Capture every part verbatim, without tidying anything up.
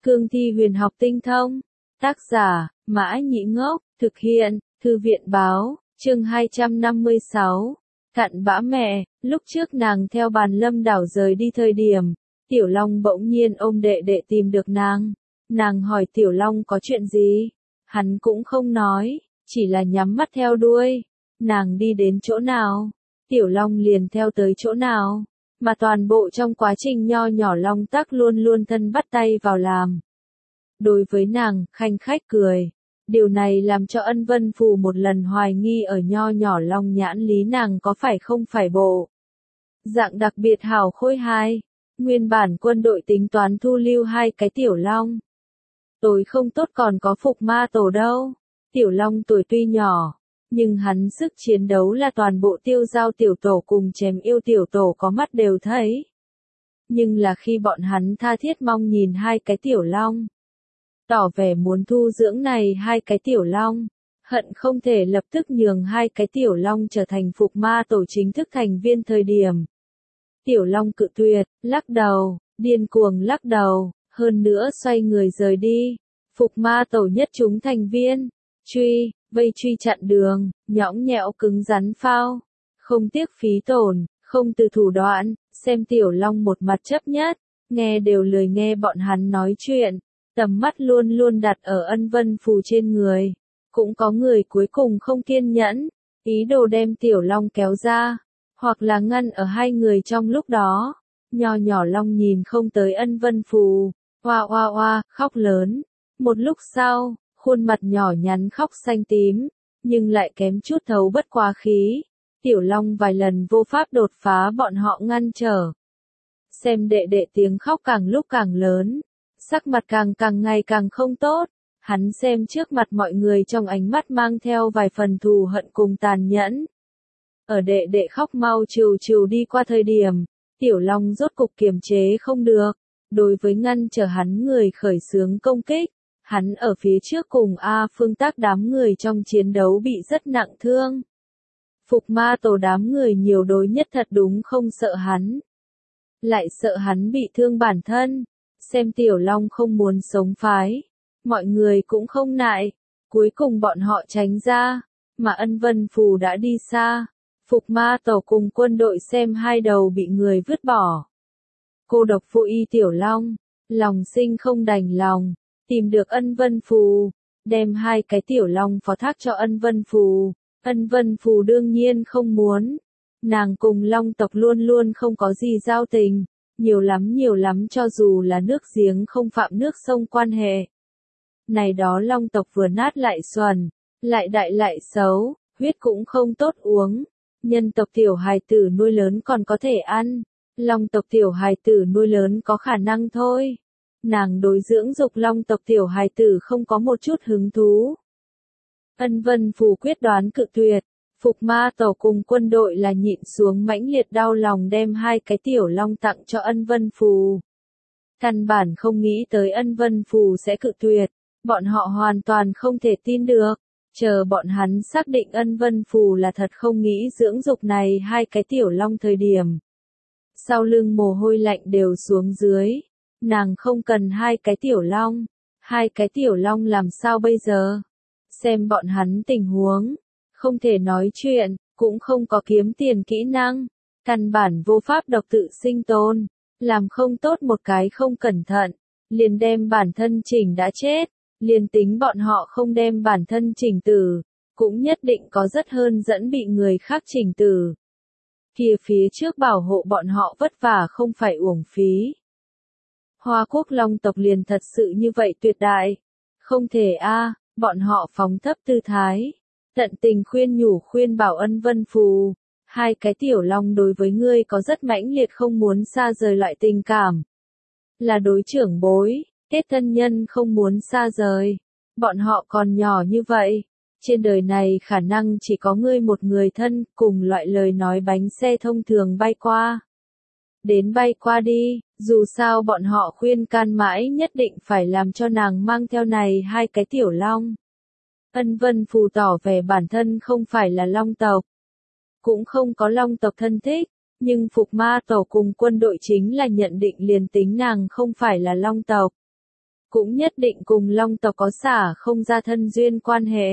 Cương thi huyền học tinh thông. Tác giả, Mã Nhĩ Ngốc, thực hiện, Thư viện Báo, chương hai trăm năm mươi sáu. Cặn bã mẹ, lúc trước nàng theo Bàn Lâm đảo rời đi thời điểm, Tiểu Long bỗng nhiên ôm đệ đệ tìm được nàng. Nàng hỏi Tiểu Long có chuyện gì? Hắn cũng không nói, chỉ là nhắm mắt theo đuôi. Nàng đi đến chỗ nào, Tiểu Long liền theo tới chỗ nào, mà toàn bộ trong quá trình nho nhỏ Long Tắc luôn luôn thân bắt tay vào làm. Đối với nàng, khanh khách cười. Điều này làm cho Ân Vân Phù một lần hoài nghi ở nho nhỏ Long nhãn lý nàng có phải không phải bộ dạng đặc biệt hào khôi hai. Nguyên bản quân đội tính toán thu lưu hai cái Tiểu Long. Tối không tốt còn có Phục Ma Tổ đâu. Tiểu Long tuổi tuy nhỏ, nhưng hắn sức chiến đấu là toàn bộ Tiêu Giao Tiểu Tổ cùng Chém Yêu Tiểu Tổ có mắt đều thấy. Nhưng là khi bọn hắn tha thiết mong nhìn hai cái Tiểu Long, tỏ vẻ muốn thu dưỡng này hai cái Tiểu Long, hận không thể lập tức nhường hai cái Tiểu Long trở thành Phục Ma Tổ chính thức thành viên thời điểm. Tiểu Long cự tuyệt, lắc đầu, điên cuồng lắc đầu, hơn nữa xoay người rời đi. Phục Ma Tổ nhất chúng thành viên, truy, vây truy chặn đường, nhõng nhẽo cứng rắn phao, không tiếc phí tổn, không từ thủ đoạn, xem Tiểu Long một mặt chấp nhất, nghe đều lười nghe bọn hắn nói chuyện, tầm mắt luôn luôn đặt ở Ân Vân Phù trên người. Cũng có người cuối cùng không kiên nhẫn, ý đồ đem Tiểu Long kéo ra, hoặc là ngăn ở hai người trong lúc đó. Nho nhỏ Long nhìn không tới Ân Vân Phù, oa oa oa, khóc lớn. Một lúc sau, khuôn mặt nhỏ nhắn khóc xanh tím, nhưng lại kém chút thấu bất quá khí. Tiểu Long vài lần vô pháp đột phá bọn họ ngăn trở. Xem đệ đệ tiếng khóc càng lúc càng lớn, sắc mặt càng càng ngày càng không tốt. Hắn xem trước mặt mọi người trong ánh mắt mang theo vài phần thù hận cùng tàn nhẫn. Ở đệ đệ khóc mau trừ trừ đi qua thời điểm, Tiểu Long rốt cục kiềm chế không được. Đối với ngăn trở hắn người khởi xướng công kích, hắn ở phía trước cùng A Phương Tác đám người trong chiến đấu bị rất nặng thương. Phục Ma Tổ đám người nhiều đối nhất thật đúng không sợ hắn, lại sợ hắn bị thương bản thân. Xem Tiểu Long không muốn sống phái, mọi người cũng không nại, cuối cùng bọn họ tránh ra, mà Ân Vân Phù đã đi xa. Phục Ma Tổ cùng quân đội xem hai đầu bị người vứt bỏ. Cô độc vô y Tiểu Long, lòng sinh không đành lòng, tìm được Ân Vân Phù, đem hai cái Tiểu Long phó thác cho Ân Vân Phù. Ân Vân Phù đương nhiên không muốn, nàng cùng Long tộc luôn luôn không có gì giao tình, nhiều lắm nhiều lắm cho dù là nước giếng không phạm nước sông quan hệ. Này đó Long tộc vừa nát lại xuẩn, lại đại lại xấu, huyết cũng không tốt uống. Nhân tộc tiểu hài tử nuôi lớn còn có thể ăn, Long tộc tiểu hài tử nuôi lớn có khả năng thôi. Nàng đối dưỡng dục Long tộc tiểu hài tử không có một chút hứng thú. Ân Vân Phù quyết đoán cự tuyệt. Phục Ma Tổ cùng quân đội là nhịn xuống mãnh liệt đau lòng đem hai cái Tiểu Long tặng cho Ân Vân Phù. Căn bản không nghĩ tới Ân Vân Phù sẽ cự tuyệt, bọn họ hoàn toàn không thể tin được. Chờ bọn hắn xác định Ân Vân Phù là thật không nghĩ dưỡng dục này hai cái Tiểu Long thời điểm. Sau lưng mồ hôi lạnh đều xuống dưới, nàng không cần hai cái Tiểu Long, hai cái Tiểu Long làm sao bây giờ? Xem bọn hắn tình huống, không thể nói chuyện, cũng không có kiếm tiền kỹ năng, căn bản vô pháp độc tự sinh tồn, làm không tốt một cái không cẩn thận, liền đem bản thân chỉnh đã chết, liền tính bọn họ không đem bản thân chỉnh tử, cũng nhất định có rất hơn dẫn bị người khác chỉnh tử. Kia phía trước bảo hộ bọn họ vất vả không phải uổng phí. Hoa Quốc Long tộc liền thật sự như vậy tuyệt đại, không thể a. Bọn họ phóng thấp tư thái, tận tình khuyên nhủ khuyên bảo Ân Vân Phù, hai cái Tiểu Long đối với ngươi có rất mãnh liệt không muốn xa rời loại tình cảm. Là đối trưởng bối, kết thân nhân không muốn xa rời, bọn họ còn nhỏ như vậy, trên đời này khả năng chỉ có ngươi một người thân, cùng loại lời nói bánh xe thông thường bay qua. Đến bay qua đi, dù sao bọn họ khuyên can mãi nhất định phải làm cho nàng mang theo này hai cái Tiểu Long. Ân Vân Phù tỏ vẻ bản thân không phải là Long tộc, cũng không có Long tộc thân thích, nhưng Phục Ma Tổ cùng quân đội chính là nhận định liền tính nàng không phải là Long tộc, cũng nhất định cùng Long tộc có xả không ra thân duyên quan hệ.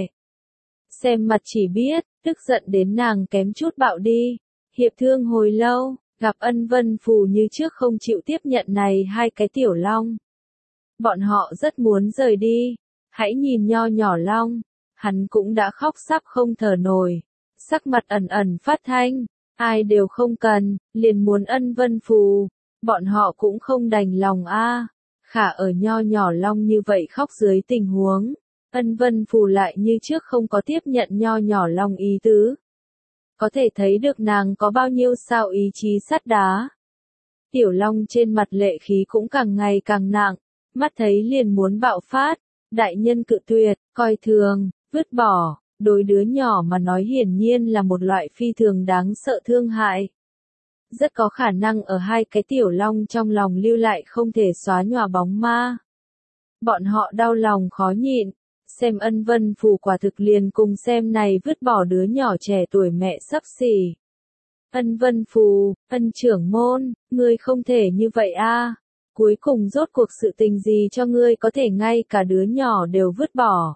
Xem mặt chỉ biết, tức giận đến nàng kém chút bạo đi. Hiệp thương hồi lâu, gặp Ân Vân Phù như trước không chịu tiếp nhận này hai cái tiểu long. Bọn họ rất muốn rời đi. Hãy nhìn nho nhỏ long, hắn cũng đã khóc sắp không thở nổi. Sắc mặt ẩn ẩn phát thanh, ai đều không cần, liền muốn Ân Vân Phù. Bọn họ cũng không đành lòng a. Khả ở nho nhỏ long như vậy khóc dưới tình huống, Ân Vân Phù lại như trước không có tiếp nhận nho nhỏ long ý tứ. Có thể thấy được nàng có bao nhiêu sao ý chí sắt đá. Tiểu long trên mặt lệ khí cũng càng ngày càng nặng, mắt thấy liền muốn bạo phát. Đại nhân cự tuyệt, coi thường, vứt bỏ, đối đứa nhỏ mà nói hiển nhiên là một loại phi thường đáng sợ thương hại. Rất có khả năng ở hai cái tiểu long trong lòng lưu lại không thể xóa nhòa bóng ma. Bọn họ đau lòng khó nhịn, xem Ân Vân Phù quả thực liền cùng xem này vứt bỏ đứa nhỏ trẻ tuổi mẹ sắp xỉ. Ân Vân Phù, Ân trưởng môn, ngươi không thể như vậy a. Cuối cùng rốt cuộc sự tình gì cho ngươi có thể ngay cả đứa nhỏ đều vứt bỏ.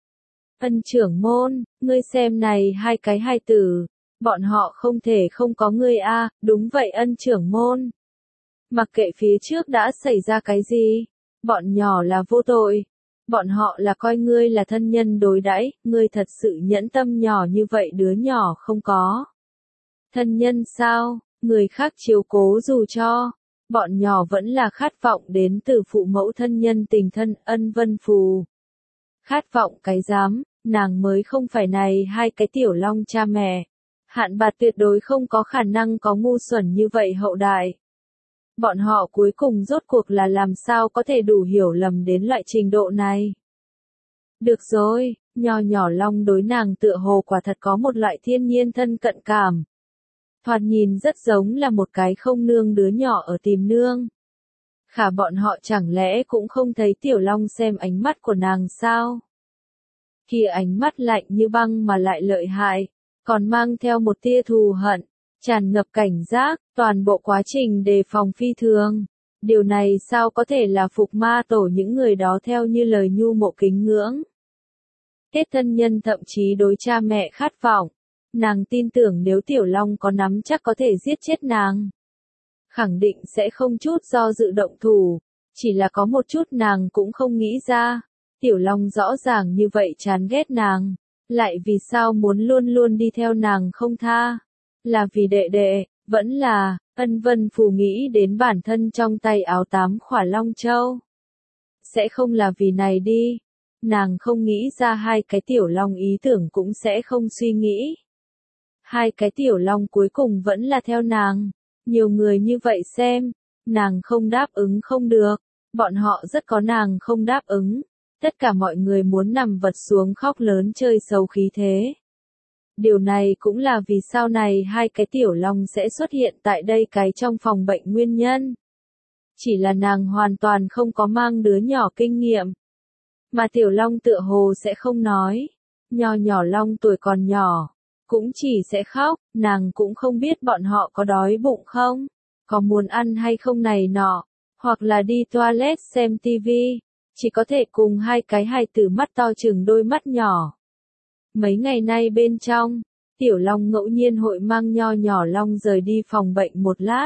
Ân trưởng môn, ngươi xem này hai cái hai tử, bọn họ không thể không có ngươi a. Đúng vậy Ân trưởng môn. Mặc kệ phía trước đã xảy ra cái gì, bọn nhỏ là vô tội. Bọn họ là coi ngươi là thân nhân đối đãi, ngươi thật sự nhẫn tâm nhỏ như vậy đứa nhỏ không có. Thân nhân sao, người khác chiếu cố dù cho. Bọn nhỏ vẫn là khát vọng đến từ phụ mẫu thân nhân tình thân Ân Vân Phù. Khát vọng cái dám, nàng mới không phải này hai cái tiểu long cha mẹ. Hạn Bạt tuyệt đối không có khả năng có ngu xuẩn như vậy hậu đại. Bọn họ cuối cùng rốt cuộc là làm sao có thể đủ hiểu lầm đến loại trình độ này. Được rồi, nho nhỏ long đối nàng tựa hồ quả thật có một loại thiên nhiên thân cận cảm. Thoạt nhìn rất giống là một cái không nương đứa nhỏ ở tìm nương. Khả bọn họ chẳng lẽ cũng không thấy tiểu long xem ánh mắt của nàng sao? Kia ánh mắt lạnh như băng mà lại lợi hại, còn mang theo một tia thù hận, tràn ngập cảnh giác, toàn bộ quá trình đề phòng phi thường. Điều này sao có thể là phục ma tổ những người đó theo như lời nhu mộ kính ngưỡng. Kết thân nhân thậm chí đối cha mẹ khát vọng. Nàng tin tưởng nếu Tiểu Long có nắm chắc có thể giết chết nàng. Khẳng định sẽ không chút do dự động thủ. Chỉ là có một chút nàng cũng không nghĩ ra. Tiểu Long rõ ràng như vậy chán ghét nàng. Lại vì sao muốn luôn luôn đi theo nàng không tha. Là vì đệ đệ, vẫn là, Ân Vân Phù nghĩ đến bản thân trong tay áo tám khỏa Long Châu. Sẽ không là vì này đi. Nàng không nghĩ ra hai cái Tiểu Long ý tưởng cũng sẽ không suy nghĩ. Hai cái tiểu long cuối cùng vẫn là theo nàng. Nhiều người như vậy xem, nàng không đáp ứng không được. Bọn họ rất có nàng không đáp ứng. Tất cả mọi người muốn nằm vật xuống khóc lớn chơi xấu khí thế. Điều này cũng là vì sau này hai cái tiểu long sẽ xuất hiện tại đây cái trong phòng bệnh nguyên nhân. Chỉ là nàng hoàn toàn không có mang đứa nhỏ kinh nghiệm. Mà tiểu long tựa hồ sẽ không nói. Nho nhỏ long tuổi còn nhỏ. Cũng chỉ sẽ khóc, nàng cũng không biết bọn họ có đói bụng không, có muốn ăn hay không này nọ, hoặc là đi toilet xem tivi, chỉ có thể cùng hai cái hài tử mắt to chừng đôi mắt nhỏ. Mấy ngày nay bên trong, Tiểu Long ngẫu nhiên hội mang nho nhỏ Long rời đi phòng bệnh một lát.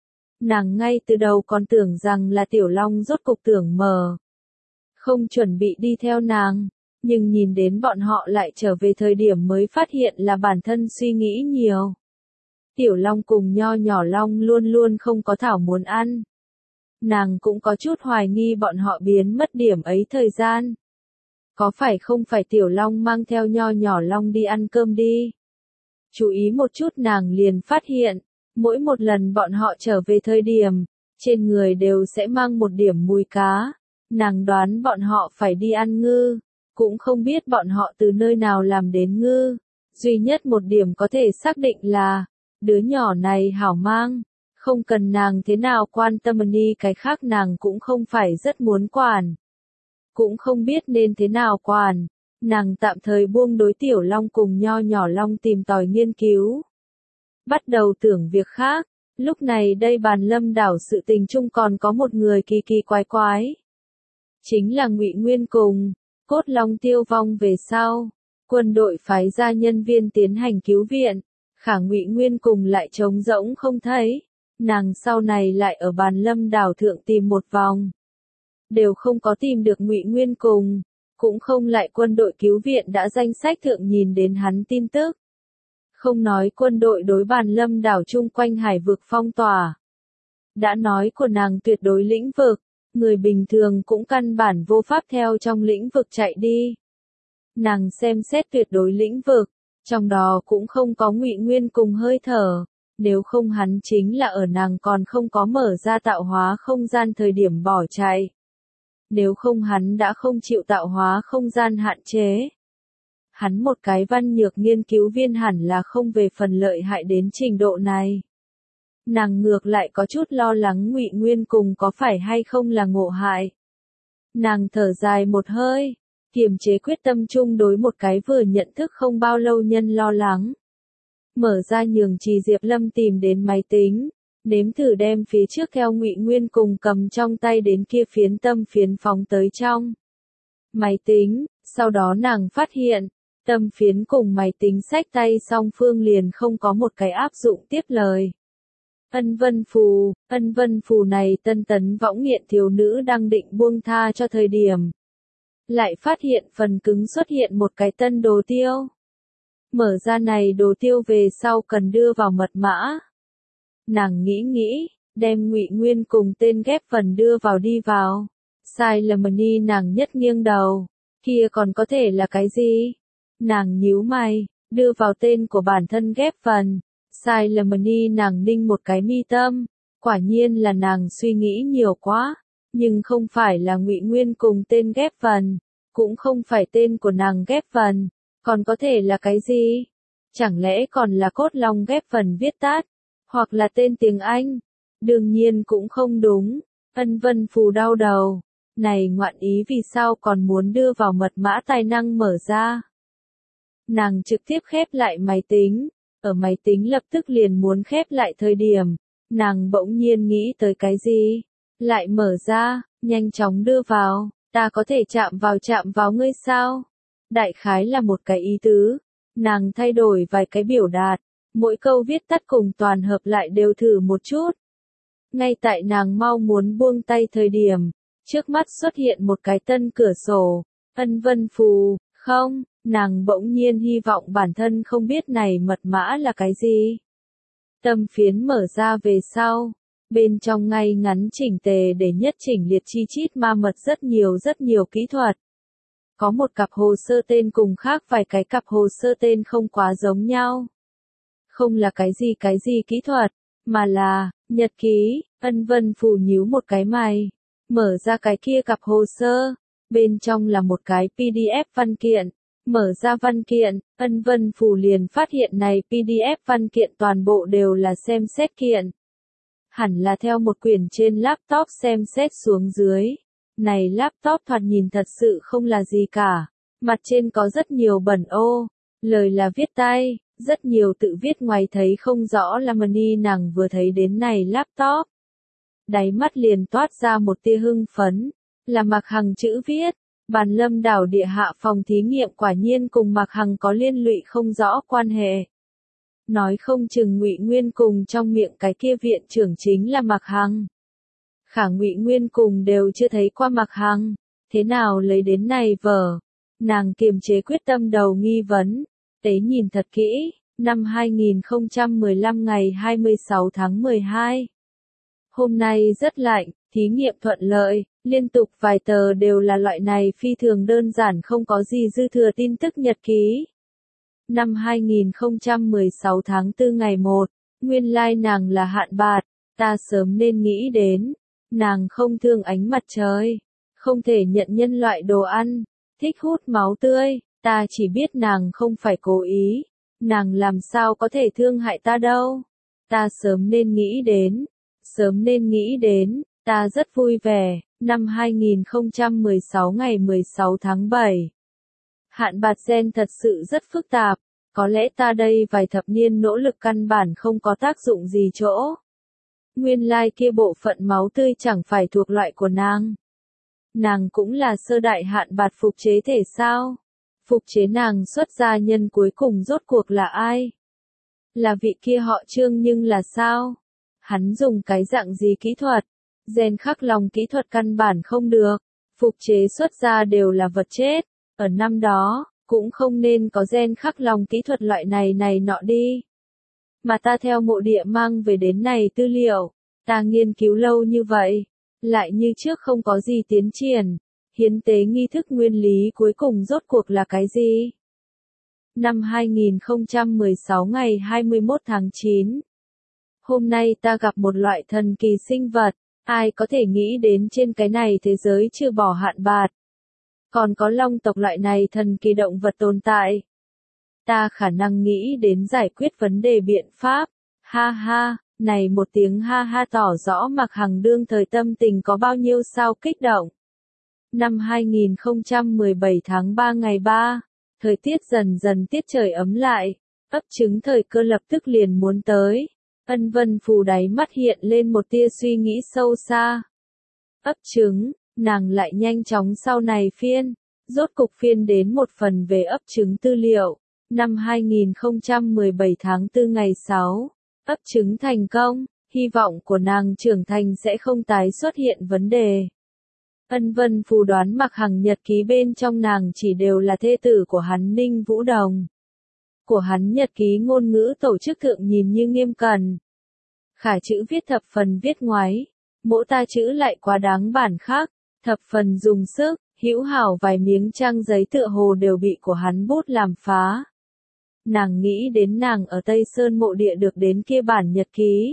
Nàng ngay từ đầu còn tưởng rằng là Tiểu Long rốt cục tưởng mờ, không chuẩn bị đi theo nàng. Nhưng nhìn đến bọn họ lại trở về thời điểm mới phát hiện là bản thân suy nghĩ nhiều. Tiểu Long cùng nho nhỏ Long luôn luôn không có thảo muốn ăn. Nàng cũng có chút hoài nghi bọn họ biến mất điểm ấy thời gian. Có phải không phải Tiểu Long mang theo nho nhỏ Long đi ăn cơm đi? Chú ý một chút nàng liền phát hiện, mỗi một lần bọn họ trở về thời điểm, trên người đều sẽ mang một điểm mùi cá. Nàng đoán bọn họ phải đi ăn ngư. Cũng không biết bọn họ từ nơi nào làm đến ngư. Duy nhất một điểm có thể xác định là, đứa nhỏ này hảo mang. Không cần nàng thế nào quan tâm đi, cái khác nàng cũng không phải rất muốn quản. Cũng không biết nên thế nào quản. Nàng tạm thời buông đối Tiểu Long cùng nho nhỏ Long tìm tòi nghiên cứu. Bắt đầu tưởng việc khác. Lúc này đây bàn lâm đảo sự tình chung còn có một người kỳ kỳ quái quái. chính là Ngụy Nguyên cùng. Cốt Long tiêu vong về sau, quân đội phái ra nhân viên tiến hành cứu viện, khả Ngụy Nguyên cùng lại trống rỗng không thấy. Nàng sau này lại ở Bàn Lâm đảo thượng tìm một vòng, đều không có tìm được Ngụy Nguyên cùng, cũng không lại quân đội cứu viện đã danh sách thượng nhìn đến hắn tin tức. Không nói quân đội đối Bàn Lâm đảo chung quanh hải vực phong tỏa, đã nói của nàng tuyệt đối lĩnh vực, người bình thường cũng căn bản vô pháp theo trong lĩnh vực chạy đi. Nàng xem xét tuyệt đối lĩnh vực, trong đó cũng không có Ngụy Nguyên cùng hơi thở, nếu không hắn chính là ở nàng còn không có mở ra tạo hóa không gian thời điểm bỏ chạy. Nếu không hắn đã không chịu tạo hóa không gian hạn chế. Hắn một cái văn nhược nghiên cứu viên hẳn là không về phần lợi hại đến trình độ này. Nàng ngược lại có chút lo lắng Ngụy Nguyên cùng có phải hay không là ngộ hại. Nàng thở dài một hơi, kiềm chế quyết tâm chung đối một cái vừa nhận thức không bao lâu nhân lo lắng. Mở ra nhường Trì Diệp Lâm tìm đến máy tính, nếm thử đem phía trước theo Ngụy Nguyên cùng cầm trong tay đến kia phiến tâm phiến phóng tới trong máy tính, sau đó nàng phát hiện, tâm phiến cùng máy tính xách tay song phương liền không có một cái áp dụng tiếp lời. Ân Vân Phù, Ân Vân Phù này tân tấn võng nghiện thiếu nữ đang định buông tha cho thời điểm. Lại phát hiện phần cứng xuất hiện một cái tân đồ tiêu. Mở ra này đồ tiêu về sau cần đưa vào mật mã. Nàng nghĩ nghĩ, đem Ngụy Nguyên cùng tên ghép phần đưa vào đi vào. Sai là Mani nàng nhất nghiêng đầu, kia còn có thể là cái gì? Nàng nhíu mày, đưa vào tên của bản thân ghép phần. Sai là Mani nàng ninh một cái mi tâm, quả nhiên là nàng suy nghĩ nhiều quá, nhưng không phải là Ngụy Nguyên cùng tên ghép phần, cũng không phải tên của nàng ghép phần, còn có thể là cái gì? Chẳng lẽ còn là Cốt Long ghép phần viết tắt, hoặc là tên tiếng Anh? Đương nhiên cũng không đúng. Ân Vân Phù đau đầu, này ngoạn ý vì sao còn muốn đưa vào mật mã tài năng mở ra? Nàng trực tiếp khép lại máy tính. Ở máy tính lập tức liền muốn khép lại thời điểm, nàng bỗng nhiên nghĩ tới cái gì, lại mở ra, nhanh chóng đưa vào, ta có thể chạm vào chạm vào ngươi sao? Đại khái là một cái ý tứ, nàng thay đổi vài cái biểu đạt, mỗi câu viết tắt cùng toàn hợp lại đều thử một chút. Ngay tại nàng mau muốn buông tay thời điểm, trước mắt xuất hiện một cái tân cửa sổ, Ân Vân Phù, không. Nàng bỗng nhiên hy vọng bản thân không biết này mật mã là cái gì. Tâm phiến mở ra về sau, bên trong ngay ngắn chỉnh tề để nhất chỉnh liệt chi chít ma mật rất nhiều rất nhiều kỹ thuật. Có một cặp hồ sơ tên cùng khác vài cái cặp hồ sơ tên không quá giống nhau. Không là cái gì cái gì kỹ thuật, mà là, nhật ký. Ân Vân Phù nhíu một cái mày, mở ra cái kia cặp hồ sơ, bên trong là một cái pê đê ép văn kiện. Mở ra văn kiện, Ân Vân Phù liền phát hiện này pê đê ép văn kiện toàn bộ đều là xem xét kiện. Hẳn là theo một quyển trên laptop xem xét xuống dưới. Này laptop thoạt nhìn thật sự không là gì cả. Mặt trên có rất nhiều bẩn ô, lời là viết tay, rất nhiều tự viết ngoài thấy không rõ là Mani nàng vừa thấy đến này laptop. Đáy mắt liền toát ra một tia hưng phấn, là Mạc Hằng chữ viết. Bàn Lâm đảo địa hạ phòng thí nghiệm quả nhiên cùng Mạc Hằng có liên lụy không rõ quan hệ. Nói không chừng Ngụy Nguyên cùng trong miệng cái kia viện trưởng chính là Mạc Hằng. Khả Ngụy Nguyên cùng đều chưa thấy qua Mạc Hằng, thế nào lấy đến này vở? Nàng kiềm chế quyết tâm đầu nghi vấn, tế nhìn thật kỹ, năm hai nghìn không trăm mười lăm ngày hai mươi sáu tháng mười hai. Hôm nay rất lạnh, thí nghiệm thuận lợi. Liên tục vài tờ đều là loại này phi thường đơn giản không có gì dư thừa tin tức nhật ký. Năm hai nghìn không trăm mười sáu tháng tư ngày một, nguyên lai nàng là Hạn Bạt, ta sớm nên nghĩ đến. Nàng không thương ánh mặt trời, không thể nhận nhân loại đồ ăn, thích hút máu tươi, ta chỉ biết nàng không phải cố ý. Nàng làm sao có thể thương hại ta đâu. Ta sớm nên nghĩ đến, sớm nên nghĩ đến, ta rất vui vẻ. Năm hai nghìn không trăm mười sáu ngày mười sáu tháng bảy. Hạn Bạt gen thật sự rất phức tạp, có lẽ ta đây vài thập niên nỗ lực căn bản không có tác dụng gì chỗ. Nguyên lai kia bộ phận máu tươi chẳng phải thuộc loại của nàng. Nàng cũng là sơ đại hạn bạt phục chế thể sao? Phục chế nàng xuất gia nhân cuối cùng rốt cuộc là ai? Là vị kia họ Trương nhưng là sao? Hắn dùng cái dạng gì kỹ thuật? Gen khắc lòng kỹ thuật căn bản không được. Phục chế xuất gia đều là vật chết. Ở năm đó, cũng không nên có gen khắc lòng kỹ thuật loại này này nọ đi. Mà ta theo mộ địa mang về đến này tư liệu, ta nghiên cứu lâu như vậy, lại như trước không có gì tiến triển. Hiến tế nghi thức nguyên lý cuối cùng rốt cuộc là cái gì? Năm hai nghìn không trăm mười sáu ngày hai mươi mốt tháng chín. Hôm nay ta gặp một loại thần kỳ sinh vật, ai có thể nghĩ đến trên cái này thế giới trừ bỏ hạn bạt. Còn có long tộc loại này thần kỳ động vật tồn tại. Ta khả năng nghĩ đến giải quyết vấn đề biện pháp. Ha ha, này một tiếng ha ha tỏ rõ Mạc Hằng đương thời tâm tình có bao nhiêu sao kích động. Năm hai nghìn không trăm mười bảy tháng ba ngày ba, thời tiết dần dần tiết trời ấm lại, ấp trứng thời cơ lập tức liền muốn tới. Ân Vân Phù đáy mắt hiện lên một tia suy nghĩ sâu xa. Ấp trứng, nàng lại nhanh chóng sau này phiên, rốt cục phiên đến một phần về ấp trứng tư liệu. Năm hai nghìn không trăm mười bảy tháng tư ngày sáu, ấp trứng thành công, hy vọng của nàng trưởng thành sẽ không tái xuất hiện vấn đề. Ân Vân Phù đoán Mạc Hằng nhật ký bên trong nàng chỉ đều là thê tử của hắn Ninh Vũ Đồng. Của hắn nhật ký ngôn ngữ tổ chức thượng nhìn như nghiêm cẩn. Khả chữ viết thập phần viết ngoáy, mỗi ta chữ lại quá đáng bản khác, thập phần dùng sức, hữu hảo vài miếng trang giấy tựa hồ đều bị của hắn bút làm phá. Nàng nghĩ đến nàng ở Tây Sơn mộ địa được đến kia bản nhật ký.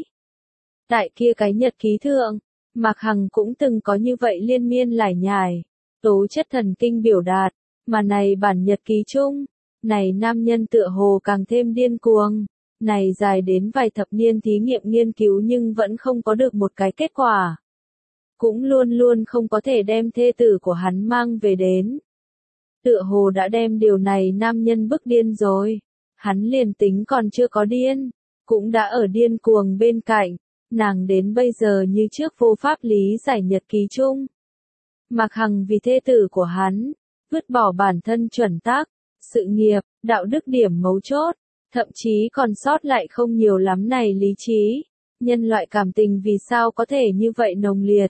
Tại kia cái nhật ký thượng, Mạc Hằng cũng từng có như vậy liên miên lải nhải, tố chất thần kinh biểu đạt, mà này bản nhật ký chung, này nam nhân tựa hồ càng thêm điên cuồng, này dài đến vài thập niên thí nghiệm nghiên cứu nhưng vẫn không có được một cái kết quả. Cũng luôn luôn không có thể đem thê tử của hắn mang về đến. Tựa hồ đã đem điều này nam nhân bức điên rồi, hắn liền tính còn chưa có điên, cũng đã ở điên cuồng bên cạnh. Nàng đến bây giờ như trước vô pháp lý giải nhật ký chung. Mạc Hằng vì thê tử của hắn, vứt bỏ bản thân chuẩn tắc, sự nghiệp, đạo đức điểm mấu chốt, thậm chí còn sót lại không nhiều lắm này lý trí. Nhân loại cảm tình vì sao có thể như vậy nồng liệt.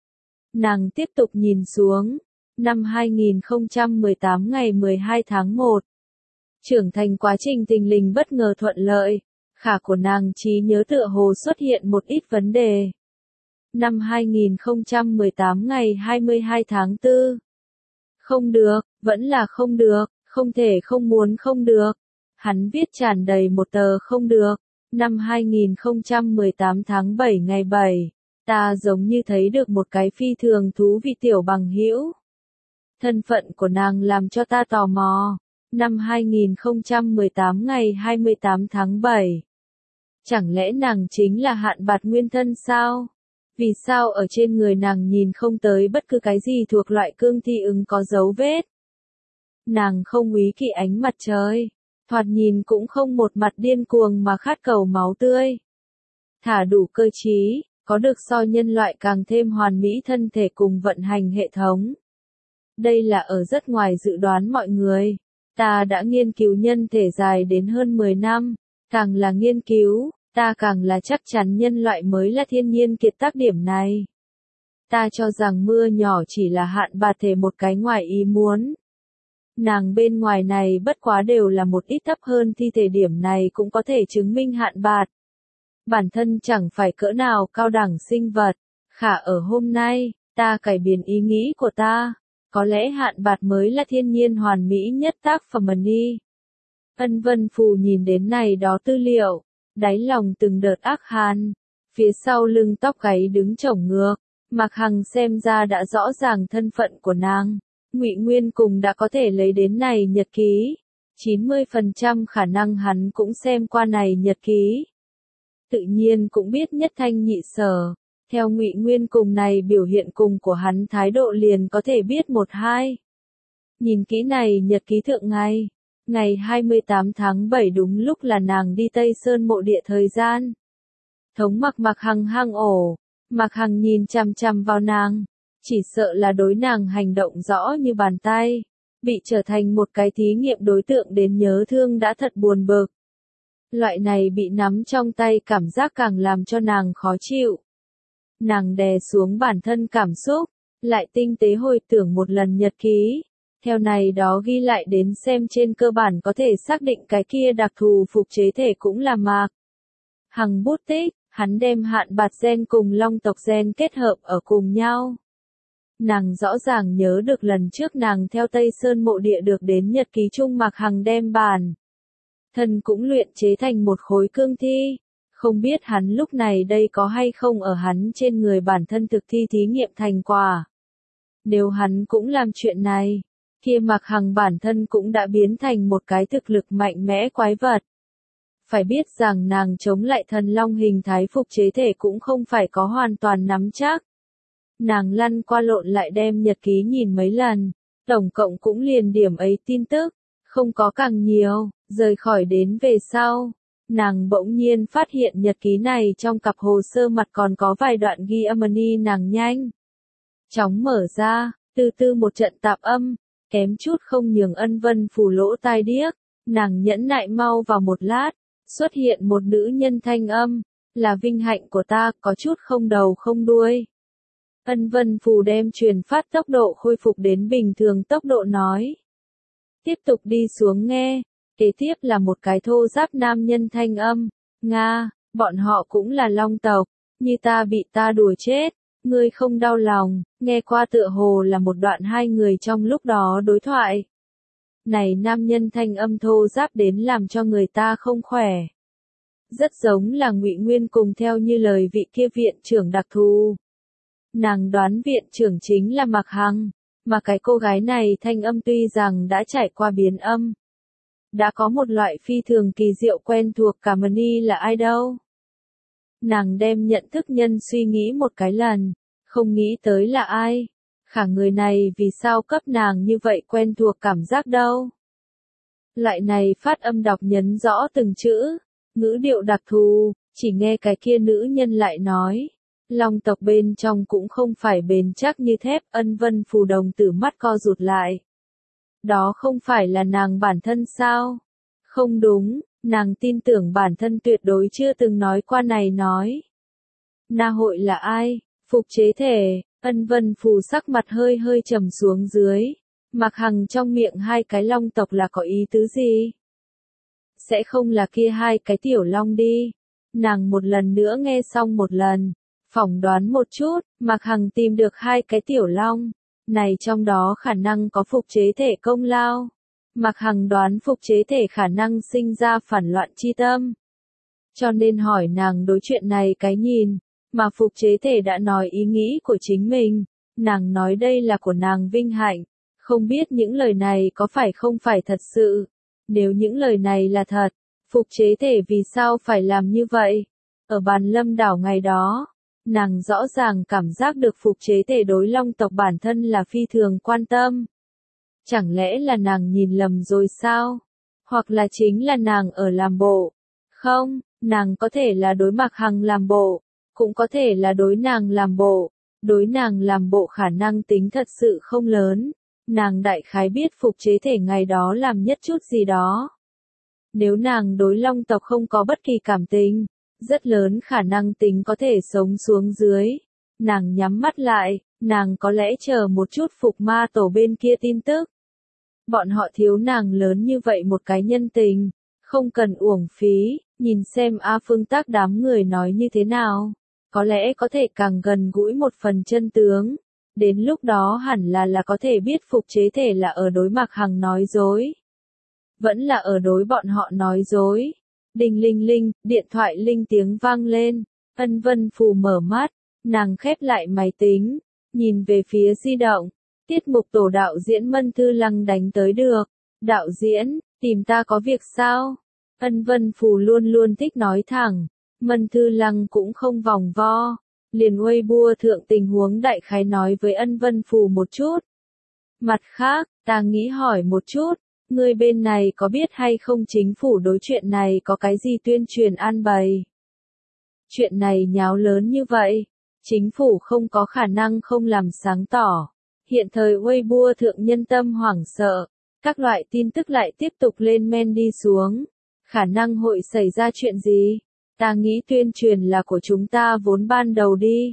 Nàng tiếp tục nhìn xuống, năm hai nghìn không trăm mười tám ngày mười hai tháng một. Trưởng thành quá trình tình lình bất ngờ thuận lợi. Khả của nàng trí nhớ tựa hồ xuất hiện một ít vấn đề. Năm hai nghìn không trăm mười tám ngày hai mươi hai tháng tư. Không được, vẫn là không được, không thể không muốn không được. Hắn viết tràn đầy một tờ không được. Năm hai nghìn không trăm mười tám tháng bảy ngày bảy, ta giống như thấy được một cái phi thường thú vị tiểu bằng hữu. Thân phận của nàng làm cho ta tò mò. Năm hai nghìn không trăm mười tám ngày hai mươi tám tháng bảy. Chẳng lẽ nàng chính là hạn bạt nguyên thân sao? Vì sao ở trên người nàng nhìn không tới bất cứ cái gì thuộc loại cương thi ứng có dấu vết? Nàng không úy kỵ ánh mặt trời, thoạt nhìn cũng không một mặt điên cuồng mà khát cầu máu tươi. Thả đủ cơ trí, có được so nhân loại càng thêm hoàn mỹ thân thể cùng vận hành hệ thống. Đây là ở rất ngoài dự đoán mọi người. Ta đã nghiên cứu nhân thể dài đến hơn mười năm, càng là nghiên cứu, ta càng là chắc chắn nhân loại mới là thiên nhiên kiệt tác điểm này. Ta cho rằng mưa nhỏ chỉ là hạn bạt thể một cái ngoài ý muốn. Nàng bên ngoài này bất quá đều là một ít thấp hơn thi thể điểm này cũng có thể chứng minh hạn bạt. Bản thân chẳng phải cỡ nào cao đẳng sinh vật, khả ở hôm nay, ta cải biến ý nghĩ của ta. Có lẽ hạn bạt mới là thiên nhiên hoàn mỹ nhất tác phẩm đi. Ân Vân Phù nhìn đến này đó tư liệu, đáy lòng từng đợt ác hàn, phía sau lưng tóc gáy đứng chổng ngược, Mạc Hằng xem ra đã rõ ràng thân phận của nàng, Ngụy Nguyên cùng đã có thể lấy đến này nhật ký, chín mươi phần trăm khả năng hắn cũng xem qua này nhật ký. Tự nhiên cũng biết nhất thanh nhị sở, theo Ngụy Nguyên cùng này biểu hiện cùng của hắn thái độ liền có thể biết một hai. Nhìn kỹ này nhật ký thượng ngày. Ngày hai mươi tám tháng bảy đúng lúc là nàng đi Tây Sơn mộ địa thời gian. Thống Mặc Mạc Hằng hang ổ, Mạc Hằng nhìn chằm chằm vào nàng, chỉ sợ là đối nàng hành động rõ như bàn tay, bị trở thành một cái thí nghiệm đối tượng đến nhớ thương đã thật buồn bực. Loại này bị nắm trong tay cảm giác càng làm cho nàng khó chịu. Nàng đè xuống bản thân cảm xúc, lại tinh tế hồi tưởng một lần nhật ký, theo này đó ghi lại đến xem trên cơ bản có thể xác định cái kia đặc thù phục chế thể cũng là Mạc Hằng bút tích, hắn đem hạn bạt gen cùng long tộc gen kết hợp ở cùng nhau. Nàng rõ ràng nhớ được lần trước nàng theo Tây Sơn mộ địa được đến nhật ký chung Mạc Hằng đem bản thân cũng luyện chế thành một khối cương thi. Không biết hắn lúc này đây có hay không ở hắn trên người bản thân thực thi thí nghiệm thành quả. Nếu hắn cũng làm chuyện này, kia Mạc Hằng bản thân cũng đã biến thành một cái thực lực mạnh mẽ quái vật. Phải biết rằng nàng chống lại thần long hình thái phục chế thể cũng không phải có hoàn toàn nắm chắc. Nàng lăn qua lộn lại đem nhật ký nhìn mấy lần, tổng cộng cũng liền điểm ấy tin tức, không có càng nhiều, rời khỏi đến về sau. Nàng bỗng nhiên phát hiện nhật ký này trong cặp hồ sơ mặt còn có vài đoạn ghi âm ni nàng nhanh chóng mở ra, từ từ một trận tạp âm, kém chút không nhường Ân Vân Phù lỗ tai điếc, nàng nhẫn nại mau vào một lát, xuất hiện một nữ nhân thanh âm, là vinh hạnh của ta, có chút không đầu không đuôi. Ân Vân Phù đem truyền phát tốc độ khôi phục đến bình thường tốc độ nói. Tiếp tục đi xuống nghe. Kế tiếp là một cái thô giáp nam nhân thanh âm, Nga, bọn họ cũng là long tộc, như ta bị ta đùa chết, ngươi không đau lòng, nghe qua tựa hồ là một đoạn hai người trong lúc đó đối thoại. Này nam nhân thanh âm thô giáp đến làm cho người ta không khỏe. Rất giống là Ngụy Nguyên cùng theo như lời vị kia viện trưởng đặc thù. Nàng đoán viện trưởng chính là Mạc Hằng, mà cái cô gái này thanh âm tuy rằng đã trải qua biến âm. Đã có một loại phi thường kỳ diệu quen thuộc cả Mani là ai đâu. Nàng đem nhận thức nhân suy nghĩ một cái lần, không nghĩ tới là ai. Khả người này vì sao cấp nàng như vậy quen thuộc cảm giác đâu. Loại này phát âm đọc nhấn rõ từng chữ, ngữ điệu đặc thù, chỉ nghe cái kia nữ nhân lại nói. Long tộc bên trong cũng không phải bền chắc như thép, Ân Vân Phù đồng tử mắt co rụt lại. Đó không phải là nàng bản thân sao? Không đúng, nàng tin tưởng bản thân tuyệt đối chưa từng nói qua này nói. Na hội là ai? Phục chế thể, Ân Vân Phù sắc mặt hơi hơi trầm xuống dưới. Mạc Hằng trong miệng hai cái long tộc là có ý tứ gì? Sẽ không là kia hai cái tiểu long đi. Nàng một lần nữa nghe xong một lần, phỏng đoán một chút, Mạc Hằng tìm được hai cái tiểu long. Này trong đó khả năng có phục chế thể công lao. Mạc Hằng đoán phục chế thể khả năng sinh ra phản loạn chi tâm. Cho nên hỏi nàng đối chuyện này cái nhìn, mà phục chế thể đã nói ý nghĩ của chính mình. Nàng nói đây là của nàng vinh hạnh. Không biết những lời này có phải không phải thật sự. Nếu những lời này là thật, phục chế thể vì sao phải làm như vậy? Ở bàn lâm đảo ngày đó, nàng rõ ràng cảm giác được phục chế thể đối long tộc bản thân là phi thường quan tâm. Chẳng lẽ là nàng nhìn lầm rồi sao? Hoặc là chính là nàng ở làm bộ? Không, nàng có thể là đối Mạc Hằng làm bộ, cũng có thể là đối nàng làm bộ. Đối nàng làm bộ khả năng tính thật sự không lớn. Nàng đại khái biết phục chế thể ngày đó làm nhất chút gì đó. Nếu nàng đối long tộc không có bất kỳ cảm tình, rất lớn khả năng tính có thể sống xuống dưới. Nàng nhắm mắt lại, nàng có lẽ chờ một chút phục ma tổ bên kia tin tức. Bọn họ thiếu nàng lớn như vậy một cái nhân tình, không cần uổng phí, nhìn xem A Phương Tác đám người nói như thế nào. Có lẽ có thể càng gần gũi một phần chân tướng. Đến lúc đó hẳn là là có thể biết phục chế thể là ở đối Mạc Hằng nói dối. Vẫn là ở đối bọn họ nói dối. Đinh linh linh, điện thoại linh tiếng vang lên. Ân Vân Phù mở mắt, nàng khép lại máy tính, nhìn về phía di động. Tiết mục tổ đạo diễn Mân Thư Lăng đánh tới được. Đạo diễn, tìm ta có việc sao? Ân Vân Phù luôn luôn thích nói thẳng. Mân Thư Lăng cũng không vòng vo. Liền Weibo thượng tình huống đại khái nói với Ân Vân Phù một chút. Mặt khác, ta nghĩ hỏi một chút, người bên này có biết hay không chính phủ đối chuyện này có cái gì tuyên truyền an bày? Chuyện này nháo lớn như vậy, Chính phủ không có khả năng không làm sáng tỏ. Hiện thời Weibo thượng nhân tâm hoảng sợ, các loại tin tức lại tiếp tục lên men đi xuống. Khả năng hội xảy ra chuyện gì? Ta nghĩ tuyên truyền là của chúng ta vốn ban đầu đi.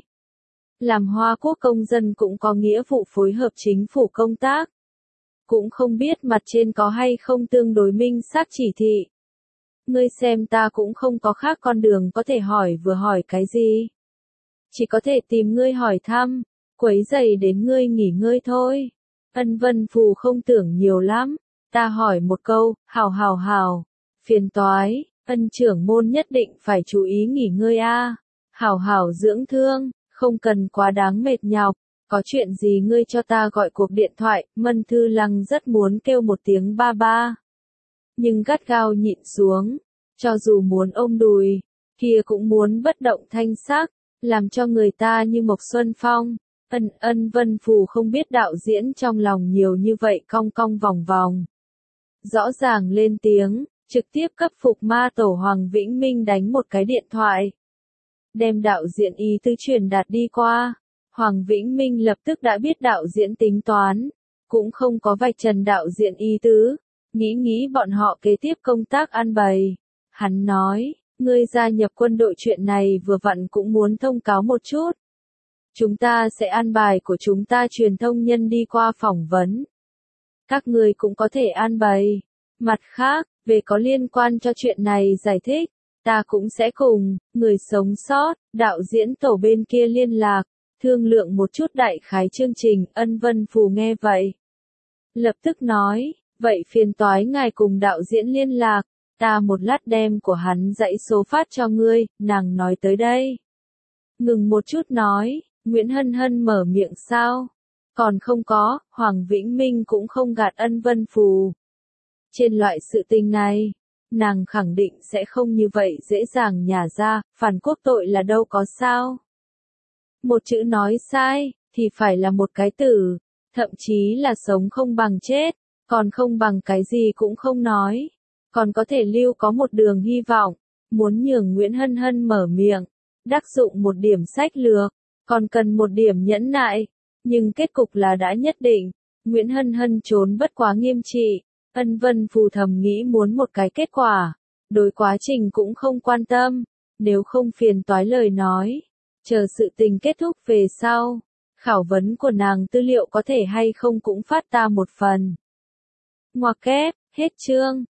Làm Hoa Quốc công dân cũng có nghĩa vụ phối hợp chính phủ công tác. Cũng không biết mặt trên có hay không tương đối minh xác chỉ thị. Ngươi xem ta cũng không có khác con đường có thể hỏi vừa hỏi cái gì. Chỉ có thể tìm ngươi hỏi thăm, quấy rầy đến ngươi nghỉ ngơi thôi. Ân Vân Phù không tưởng nhiều lắm. Ta hỏi một câu, hào hào hào. Phiền toái, ân trưởng môn nhất định phải chú ý nghỉ ngơi a. Hảo hảo dưỡng thương, không cần quá đáng mệt nhọc. Có chuyện gì ngươi cho ta gọi cuộc điện thoại, Mân Thư Lăng rất muốn kêu một tiếng ba ba. Nhưng gắt gao nhịn xuống, cho dù muốn ôm đùi, kia cũng muốn bất động thanh sắc, làm cho người ta như Mộc Xuân Phong. Ân Ân Vân Phù không biết đạo diễn trong lòng nhiều như vậy cong cong vòng vòng. Rõ ràng lên tiếng, trực tiếp cấp phục ma tổ Hoàng Vĩnh Minh đánh một cái điện thoại. Đem đạo diễn ý tứ truyền đạt đi qua. Hoàng Vĩnh Minh lập tức đã biết đạo diễn tính toán, cũng không có vạch trần đạo diễn ý tứ, nghĩ nghĩ bọn họ kế tiếp công tác an bày. Hắn nói, ngươi gia nhập quân đội chuyện này vừa vặn cũng muốn thông cáo một chút. Chúng ta sẽ an bài của chúng ta truyền thông nhân đi qua phỏng vấn. Các ngươi cũng có thể an bày. Mặt khác, về có liên quan cho chuyện này giải thích, ta cũng sẽ cùng người sống sót, đạo diễn tổ bên kia liên lạc, thương lượng một chút đại khái chương trình. Ân Vân Phù nghe vậy, lập tức nói, vậy phiền toái ngài cùng đạo diễn liên lạc, ta một lát đem của hắn dãy số phát cho ngươi. Nàng nói tới đây, ngừng một chút nói, Nguyễn Hân Hân mở miệng sao? Còn không có. Hoàng Vĩnh Minh cũng không gạt Ân Vân Phù. Trên loại sự tình này, nàng khẳng định sẽ không như vậy dễ dàng nhả ra, phản quốc tội là đâu có sao. Một chữ nói sai, thì phải là một cái tử, thậm chí là sống không bằng chết, còn không bằng cái gì cũng không nói, còn có thể lưu có một đường hy vọng, muốn nhường Nguyễn Hân Hân mở miệng, đắc dụng một điểm sách lược, còn cần một điểm nhẫn nại, nhưng kết cục là đã nhất định, Nguyễn Hân Hân trốn bất quá nghiêm trị. Ân Vân Phù thầm nghĩ muốn một cái kết quả, đối quá trình cũng không quan tâm, nếu không phiền toái lời nói, chờ sự tình kết thúc về sau, khảo vấn của nàng tư liệu có thể hay không cũng phát ta một phần. Ngoặc kép, hết chương.